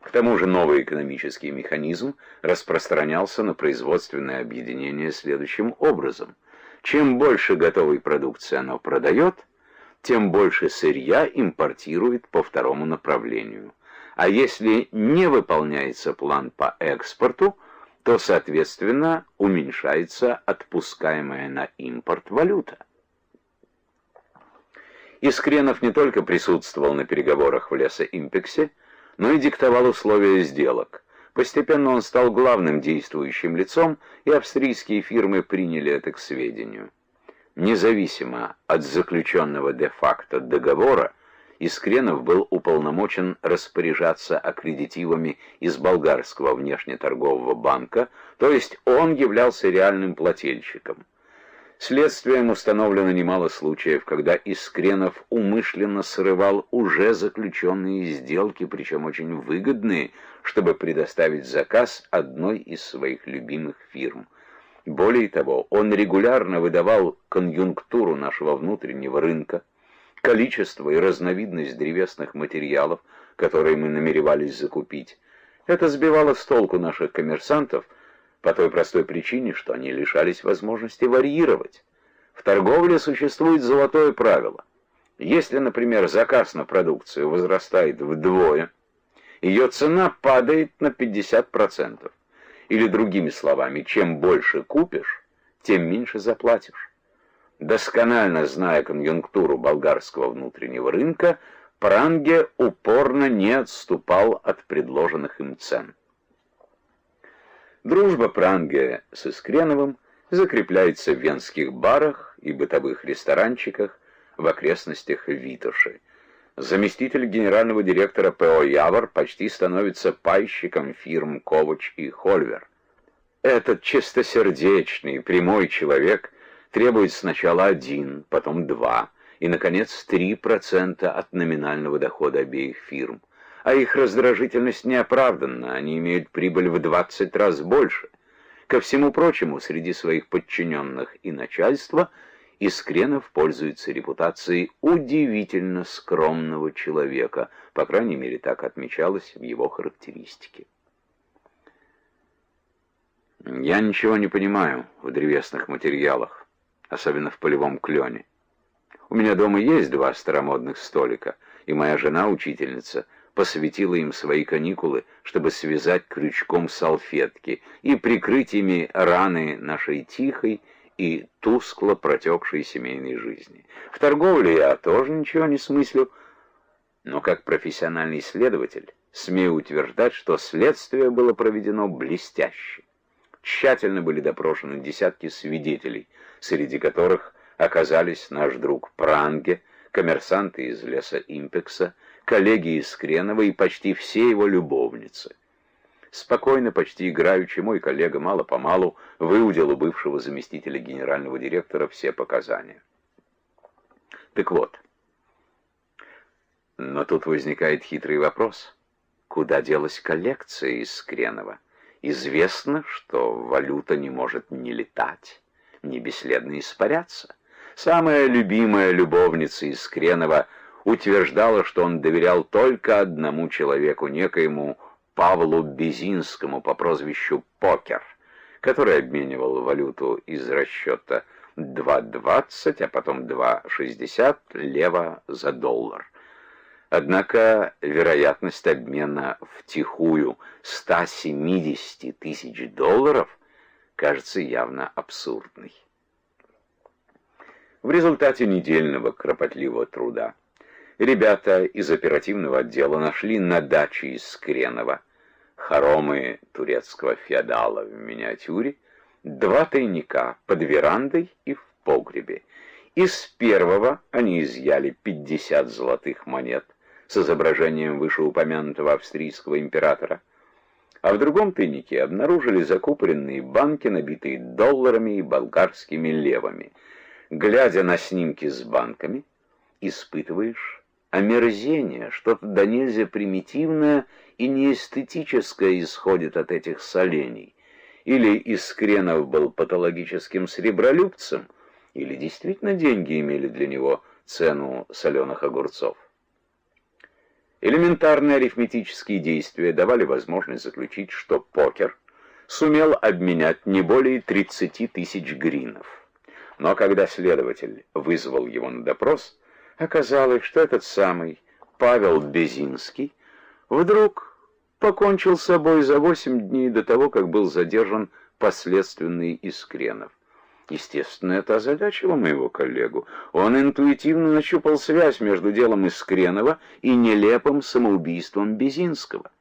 К тому же новый экономический механизм распространялся на производственное объединение следующим образом. Чем больше готовой продукции оно продает, тем больше сырья импортирует по второму направлению. А если не выполняется план по экспорту, то, соответственно, уменьшается отпускаемая на импорт валюта. Искренов не только присутствовал на переговорах в Лесоимпексе, но и диктовал условия сделок. Постепенно он стал главным действующим лицом, и австрийские фирмы приняли это к сведению. Независимо от заключенного де-факто договора, Искренов был уполномочен распоряжаться аккредитивами из болгарского внешнеторгового банка, то есть он являлся реальным плательщиком. Следствием установлено немало случаев, когда Искренов умышленно срывал уже заключенные сделки, причем очень выгодные, чтобы предоставить заказ одной из своих любимых фирм. Более того, он регулярно выдавал конъюнктуру нашего внутреннего рынка, количество и разновидность древесных материалов, которые мы намеревались закупить. Это сбивало с толку наших коммерсантов, по той простой причине, что они лишались возможности варьировать. В торговле существует золотое правило. Если, например, заказ на продукцию возрастает вдвое, ее цена падает на 50%. Или, другими словами, чем больше купишь, тем меньше заплатишь. Досконально зная конъюнктуру болгарского внутреннего рынка, Пранге упорно не отступал от предложенных им цен. Дружба Пранге с Искреновым закрепляется в венских барах и бытовых ресторанчиках в окрестностях Витоши. Заместитель генерального директора ПО «Явор» почти становится пайщиком фирм «Ковач» и «Хольвер». Этот чистосердечный, прямой человек требует сначала 1, потом 2 и, наконец, 3% от номинального дохода обеих фирм. А их раздражительность неоправданна, они имеют прибыль в 20 раз больше. Ко всему прочему, среди своих подчиненных и начальства Искренов пользуется репутацией удивительно скромного человека, по крайней мере, так отмечалось в его характеристике. Я ничего не понимаю в древесных материалах, особенно в полевом клене. У меня дома есть 2 старомодных столика, и моя жена, учительница, посвятила им свои каникулы, чтобы связать крючком салфетки и прикрыть ими раны нашей тихой и тускло протекшей семейной жизни. В торговле я тоже ничего не смыслю, но как профессиональный следователь смею утверждать, что следствие было проведено блестяще. Тщательно были допрошены десятки свидетелей, среди которых оказались наш друг Пранге, коммерсанты из Лесоимпекса, коллеги Искренова и почти все его любовницы. Спокойно, почти играючи, мой коллега мало-помалу выудил у бывшего заместителя генерального директора все показания. Так вот, но тут возникает хитрый вопрос. Куда делась коллекция Искренова? Известно, что валюта не может ни летать, ни бесследно испаряться. Самая любимая любовница Искренова утверждала, что он доверял только одному человеку, некоему Павлу Безинскому по прозвищу Покер, который обменивал валюту из расчета 2,20, а потом 2,60 лева за доллар. Однако вероятность обмена втихую 170 тысяч долларов кажется явно абсурдной. В результате недельного кропотливого труда ребята из оперативного отдела нашли на даче Искренова, хоромы турецкого феодала в миниатюре, 2 тайника под верандой и в погребе. Из первого они изъяли 50 золотых монет с изображением вышеупомянутого австрийского императора, а в другом тайнике обнаружили закупоренные банки, набитые долларами и болгарскими левами. Глядя на снимки с банками, испытываешь омерзение, что-то до нельзя примитивное и неэстетическое исходит от этих солений. Или Искренов был патологическим сребролюбцем, или действительно деньги имели для него цену соленых огурцов. Элементарные арифметические действия давали возможность заключить, что Покер сумел обменять не более 30 тысяч гринов. Но когда следователь вызвал его на допрос, оказалось, что этот самый Павел Безинский вдруг покончил с собой за 8 дней до того, как был задержан последственный Искренов. Естественно, это озадачило моего коллегу. Он интуитивно нащупал связь между делом Искренова и нелепым самоубийством Безинского.